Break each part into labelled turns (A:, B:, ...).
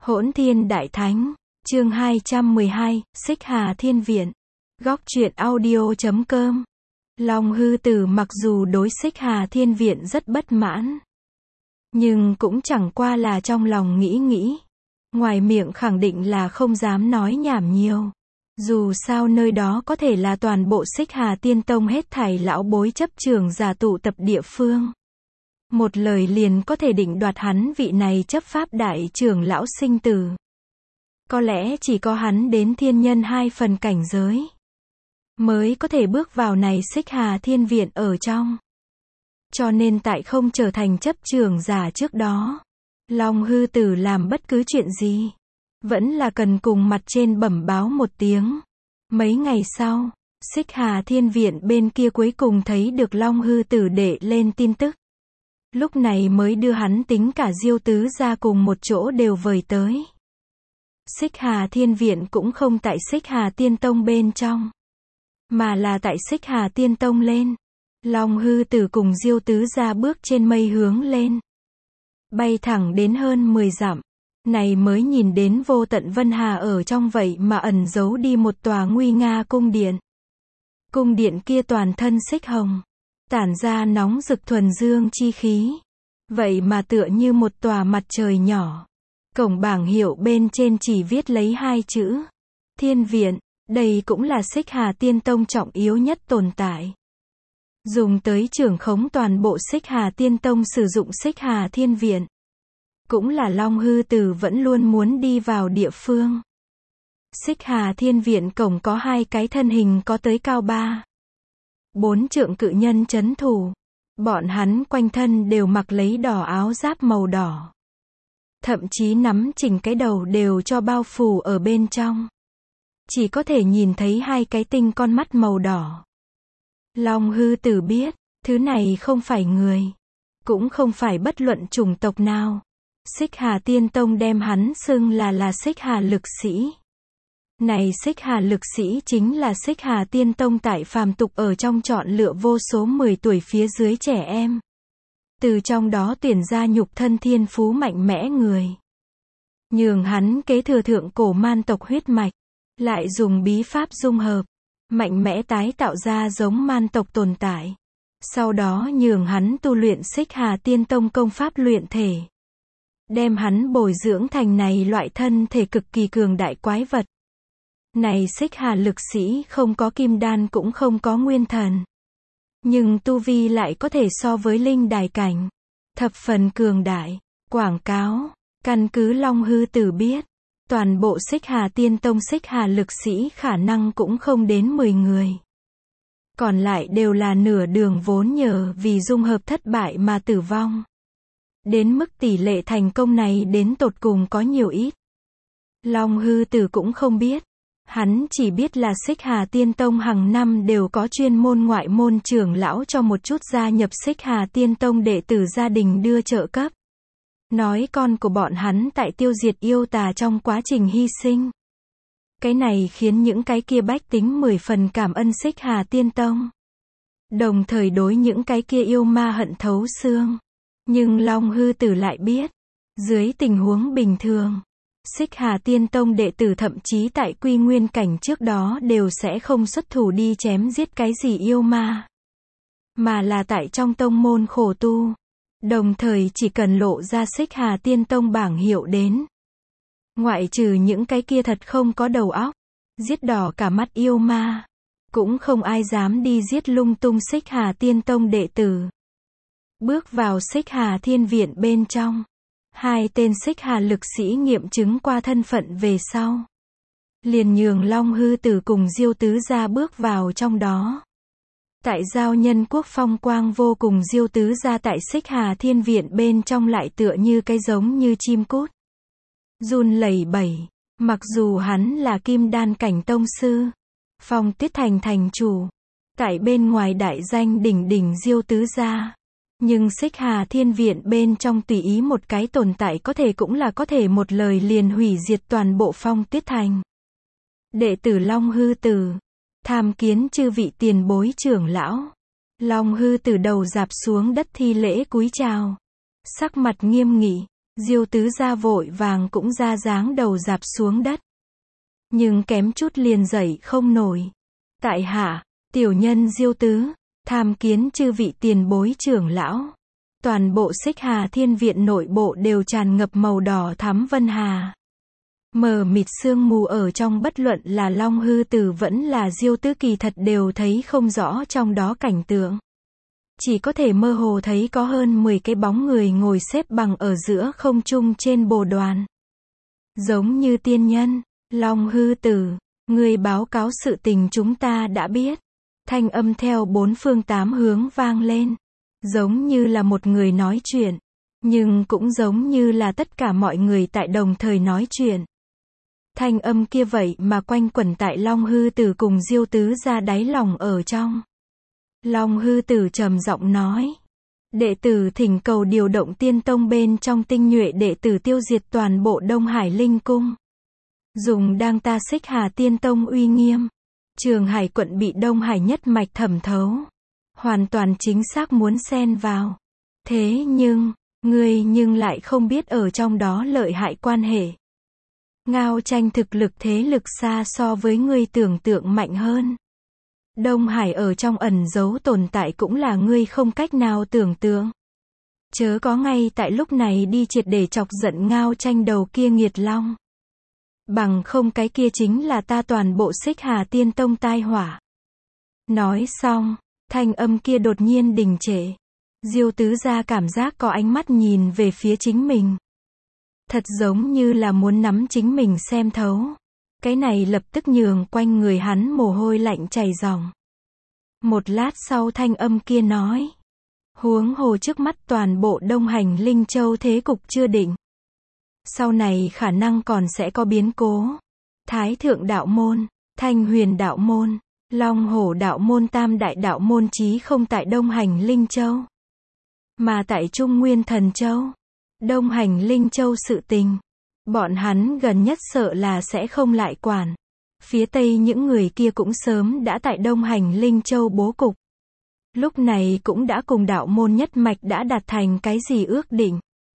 A: Hỗn Thiên Đại Thánh, chương 212, Xích Hà Thiên Viện. Góc truyện audio.com. Long Hư Tử mặc dù đối Xích Hà Thiên Viện rất bất mãn, nhưng cũng chẳng qua là trong lòng nghĩ. Ngoài miệng khẳng định là không dám nói nhảm nhiều. Dù sao nơi đó có thể là toàn bộ Xích Hà Tiên Tông hết thảy lão bối chấp trưởng giả tụ tập địa phương. Một lời liền có thể định đoạt hắn vị này chấp pháp đại trưởng lão sinh tử. Có lẽ chỉ có hắn đến thiên nhân 2 phần cảnh giới mới có thể bước vào này Xích Hà Thiên Viện ở trong. Cho nên tại không trở thành chấp trưởng giả trước đó, Long Hư Tử làm bất cứ chuyện gì, vẫn là cần cùng mặt trên bẩm báo một tiếng. Mấy ngày sau, Xích Hà Thiên Viện bên kia cuối cùng thấy được Long Hư Tử đệ lên tin tức. Lúc này mới đưa hắn tính cả Diêu tứ gia cùng một chỗ đều vời tới. Xích Hà Thiên Viện cũng không tại Xích Hà Tiên Tông bên trong, mà là tại Xích Hà Tiên Tông lên. Long Hư Tử cùng Diêu tứ gia bước trên mây hướng lên, bay thẳng đến hơn 10 dặm. Này mới nhìn đến vô tận Vân Hà ở trong vậy mà ẩn giấu đi một tòa nguy nga cung điện. Cung điện kia toàn thân xích hồng, tản ra nóng rực thuần dương chi khí. Vậy mà tựa như một tòa mặt trời nhỏ. Cổng bảng hiệu bên trên chỉ viết lấy 2 chữ Thiên Viện. Đây cũng là Xích Hà Tiên Tông trọng yếu nhất tồn tại, dùng tới trưởng khống toàn bộ Xích Hà Tiên Tông sử dụng Xích Hà Thiên Viện. Cũng là Long Hư Tử vẫn luôn muốn đi vào địa phương. Xích Hà Thiên Viện cổng có 2 cái thân hình có tới cao 4 trượng cự nhân trấn thủ. Bọn hắn quanh thân đều mặc lấy đỏ áo giáp màu đỏ. Thậm chí nắm chỉnh cái đầu đều cho bao phủ ở bên trong. Chỉ có thể nhìn thấy 2 cái tinh con mắt màu đỏ. Long Hư Tử biết, thứ này không phải người, cũng không phải bất luận chủng tộc nào. Xích Hà Tiên Tông đem hắn xưng là Xích Hà Lực Sĩ. Này Xích Hà Lực Sĩ chính là Xích Hà Tiên Tông tại phàm tục ở trong chọn lựa vô số 10 tuổi phía dưới trẻ em, từ trong đó tuyển ra nhục thân thiên phú mạnh mẽ người, nhường hắn kế thừa thượng cổ man tộc huyết mạch, lại dùng bí pháp dung hợp, mạnh mẽ tái tạo ra giống man tộc tồn tại. Sau đó nhường hắn tu luyện Xích Hà Tiên Tông công pháp luyện thể, đem hắn bồi dưỡng thành này loại thân thể cực kỳ cường đại quái vật. Này Xích Hà Lực Sĩ không có kim đan cũng không có nguyên thần, nhưng tu vi lại có thể so với linh đài cảnh, thập phần cường đại. Quảng cáo, căn cứ Long Hư Tử biết, toàn bộ Xích Hà Tiên Tông Xích Hà Lực Sĩ khả năng cũng không đến 10 người. Còn lại đều là nửa đường vốn nhờ vì dung hợp thất bại mà tử vong. Đến mức tỷ lệ thành công này đến tột cùng có nhiều ít, Long Hư Tử cũng không biết. Hắn chỉ biết là Xích Hà Tiên Tông hàng năm đều có chuyên môn ngoại môn trưởng lão cho một chút gia nhập Xích Hà Tiên Tông đệ tử gia đình đưa trợ cấp. Nói con của bọn hắn tại tiêu diệt yêu tà trong quá trình hy sinh. Cái này khiến những cái kia bách tính 10 phần cảm ơn Xích Hà Tiên Tông. Đồng thời đối những cái kia yêu ma hận thấu xương. Nhưng Long Hư Tử lại biết, dưới tình huống bình thường, Xích Hà Tiên Tông đệ tử thậm chí tại quy nguyên cảnh trước đó đều sẽ không xuất thủ đi chém giết cái gì yêu ma, mà là tại trong tông môn khổ tu, đồng thời chỉ cần lộ ra Xích Hà Tiên Tông bảng hiệu đến, ngoại trừ những cái kia thật không có đầu óc, giết đỏ cả mắt yêu ma, cũng không ai dám đi giết lung tung Xích Hà Tiên Tông đệ tử. Bước vào Xích Hà Thiên Viện bên trong, 2 tên Xích Hà Lực Sĩ nghiệm chứng qua thân phận về sau, liền nhường Long Hư Tử cùng Diêu tứ gia bước vào trong đó. Tại giao nhân quốc phong quang vô cùng, Diêu tứ gia tại Xích Hà Thiên Viện bên trong lại tựa như cái giống như chim cút, run lẩy bẩy. Mặc dù hắn là kim đan cảnh tông sư, Phong Tuyết Thành thành chủ, tại bên ngoài đại danh đỉnh đỉnh Diêu tứ gia, nhưng Xích Hà Thiên Viện bên trong tùy ý một cái tồn tại có thể cũng là có thể một lời liền hủy diệt toàn bộ Phong Tuyết Thành. Đệ tử Long Hư Tử, tham kiến chư vị tiền bối trưởng lão. Long Hư Tử đầu rạp xuống đất thi lễ cúi chào, sắc mặt nghiêm nghị. Diêu Tứ Gia vội vàng cũng ra dáng đầu dạp xuống đất. Nhưng kém chút liền dậy không nổi. Tại hạ, tiểu nhân Diêu Tứ, tham kiến chư vị tiền bối trưởng lão. Toàn bộ Xích Hà Thiên Viện nội bộ đều tràn ngập màu đỏ thắm vân hà. Mờ mịt sương mù ở trong, bất luận là Long Hư Tử vẫn là Diêu Tứ kỳ thật đều thấy không rõ trong đó cảnh tượng. Chỉ có thể mơ hồ thấy có hơn 10 cái bóng người ngồi xếp bằng ở giữa không trung trên bồ đoàn. Giống như tiên nhân. Long Hư Tử, người báo cáo sự tình chúng ta đã biết. Thanh âm theo bốn phương tám hướng vang lên. Giống như là một người nói chuyện. Nhưng cũng giống như là tất cả mọi người tại đồng thời nói chuyện. Thanh âm kia vậy mà quanh quẩn tại Long Hư Tử cùng Diêu Tứ Gia đáy lòng ở trong. Long Hư Tử trầm giọng nói. Đệ tử thỉnh cầu điều động Tiên Tông bên trong tinh nhuệ đệ tử tiêu diệt toàn bộ Đông Hải Linh Cung. Dùng đang ta Xích Hà Tiên Tông uy nghiêm. Trường Hải quận bị Đông Hải nhất mạch thẩm thấu. Hoàn toàn chính xác muốn xen vào. Thế nhưng, ngươi lại không biết ở trong đó lợi hại quan hệ. Ngao Tranh thực lực thế lực xa so với ngươi tưởng tượng mạnh hơn. Đông Hải ở trong ẩn giấu tồn tại cũng là ngươi không cách nào tưởng tượng. Chớ có ngay tại lúc này đi triệt để chọc giận Ngao Tranh đầu kia nghiệt long. Bằng không cái kia chính là ta toàn bộ Xích Hà Tiên Tông tai họa. Nói xong, thanh âm kia đột nhiên đình trệ. Diêu Tứ Gia cảm giác có ánh mắt nhìn về phía chính mình. Thật giống như là muốn nắm chính mình xem thấu. Cái này lập tức nhường quanh người hắn mồ hôi lạnh chảy ròng. Một lát sau thanh âm kia nói. Huống hồ trước mắt toàn bộ Đông Hành Linh Châu thế cục chưa định. Sau này khả năng còn sẽ có biến cố. Thái Thượng Đạo Môn, Thanh Huyền Đạo Môn, Long Hổ Đạo Môn, Tam Đại Đạo Môn chí không tại Đông Hành Linh Châu, mà tại Trung Nguyên Thần Châu. Đông Hành Linh Châu sự tình, bọn hắn gần nhất sợ là sẽ không lại quản. Phía Tây những người kia cũng sớm đã tại Đông Hành Linh Châu bố cục. Lúc này cũng đã cùng đạo môn nhất mạch đã đạt thành cái gì ước định.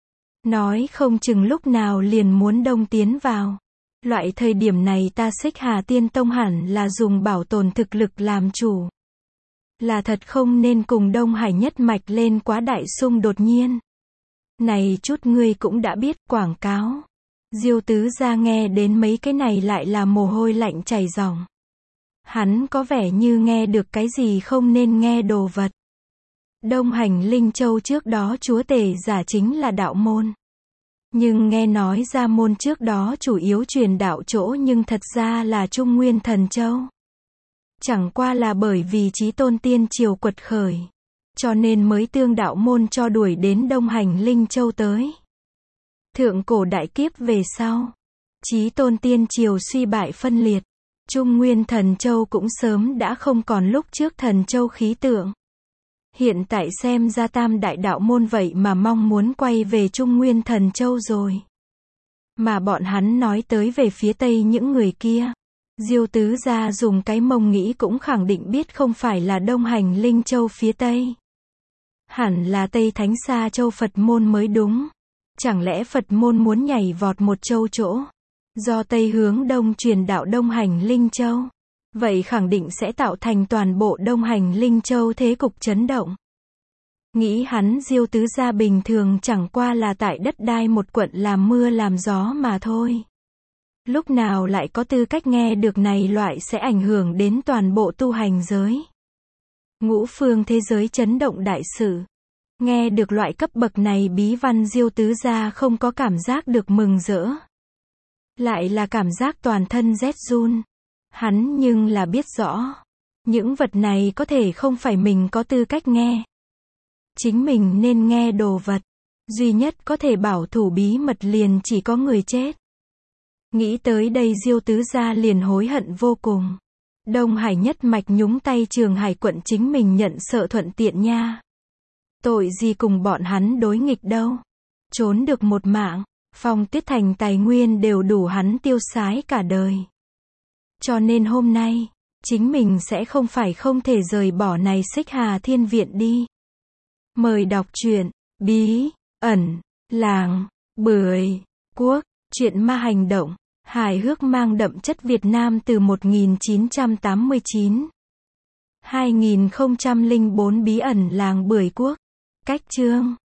A: Nói không chừng lúc nào liền muốn đông tiến vào. Loại thời điểm này ta Xích Hà Tiên Tông hẳn là dùng bảo tồn thực lực làm chủ. Là thật không nên cùng Đông Hải nhất mạch lên quá đại xung đột nhiên. Này chút ngươi cũng đã biết quảng cáo. Diêu Tứ Gia nghe đến mấy cái này lại là mồ hôi lạnh chảy ròng. Hắn có vẻ như nghe được cái gì không nên nghe đồ vật. Đông Hành Linh Châu trước đó chúa tể giả chính là đạo môn. Nhưng nghe nói ra môn trước đó chủ yếu truyền đạo chỗ nhưng thật ra là Trung Nguyên Thần Châu. Chẳng qua là bởi vì Chí Tôn Tiên Triều quật khởi. Cho nên mới tương đạo môn cho đuổi đến Đông Hành Linh Châu tới. Thượng cổ đại kiếp về sau. Chí Tôn Tiên Triều suy bại phân liệt. Trung Nguyên Thần Châu cũng sớm đã không còn lúc trước Thần Châu khí tượng. Hiện tại xem ra Tam Đại Đạo Môn vậy mà mong muốn quay về Trung Nguyên Thần Châu rồi. Mà bọn hắn nói tới về phía Tây những người kia. Diêu Tứ Gia dùng cái mông nghĩ cũng khẳng định biết không phải là Đông Hành Linh Châu phía Tây. Hẳn là Tây Thánh Sa Châu Phật môn mới đúng. Chẳng lẽ Phật môn muốn nhảy vọt một châu chỗ? Do Tây hướng Đông truyền đạo Đông Hành Linh Châu. Vậy khẳng định sẽ tạo thành toàn bộ Đông Hành Linh Châu thế cục chấn động. Nghĩ hắn Diêu Tứ Gia bình thường chẳng qua là tại đất đai một quận làm mưa làm gió mà thôi. Lúc nào lại có tư cách nghe được này loại sẽ ảnh hưởng đến toàn bộ tu hành giới. Ngũ phương thế giới chấn động đại sự. Nghe được loại cấp bậc này bí văn Diêu Tứ Gia không có cảm giác được mừng rỡ. Lại là cảm giác toàn thân rét run. Hắn nhưng là biết rõ. Những vật này có thể không phải mình có tư cách nghe. Chính mình nên nghe đồ vật. Duy nhất có thể bảo thủ bí mật liền chỉ có người chết. Nghĩ tới đây Diêu Tứ Gia liền hối hận vô cùng. Đông Hải nhất mạch nhúng tay Trường Hải quận chính mình nhận sợ thuận tiện nha. Tội gì cùng bọn hắn đối nghịch đâu. Trốn được một mạng, Phong Tuyết Thành tài nguyên đều đủ hắn tiêu xái cả đời. Cho nên hôm nay, chính mình sẽ không phải không thể rời bỏ này Xích Hà Thiên Viện đi. Mời đọc truyện Bí ẩn Làng Bưởi quốc, truyện ma hành động, hài hước mang đậm chất Việt Nam từ 1989. 2004 Bí ẩn làng Bưởi quốc. Cách chương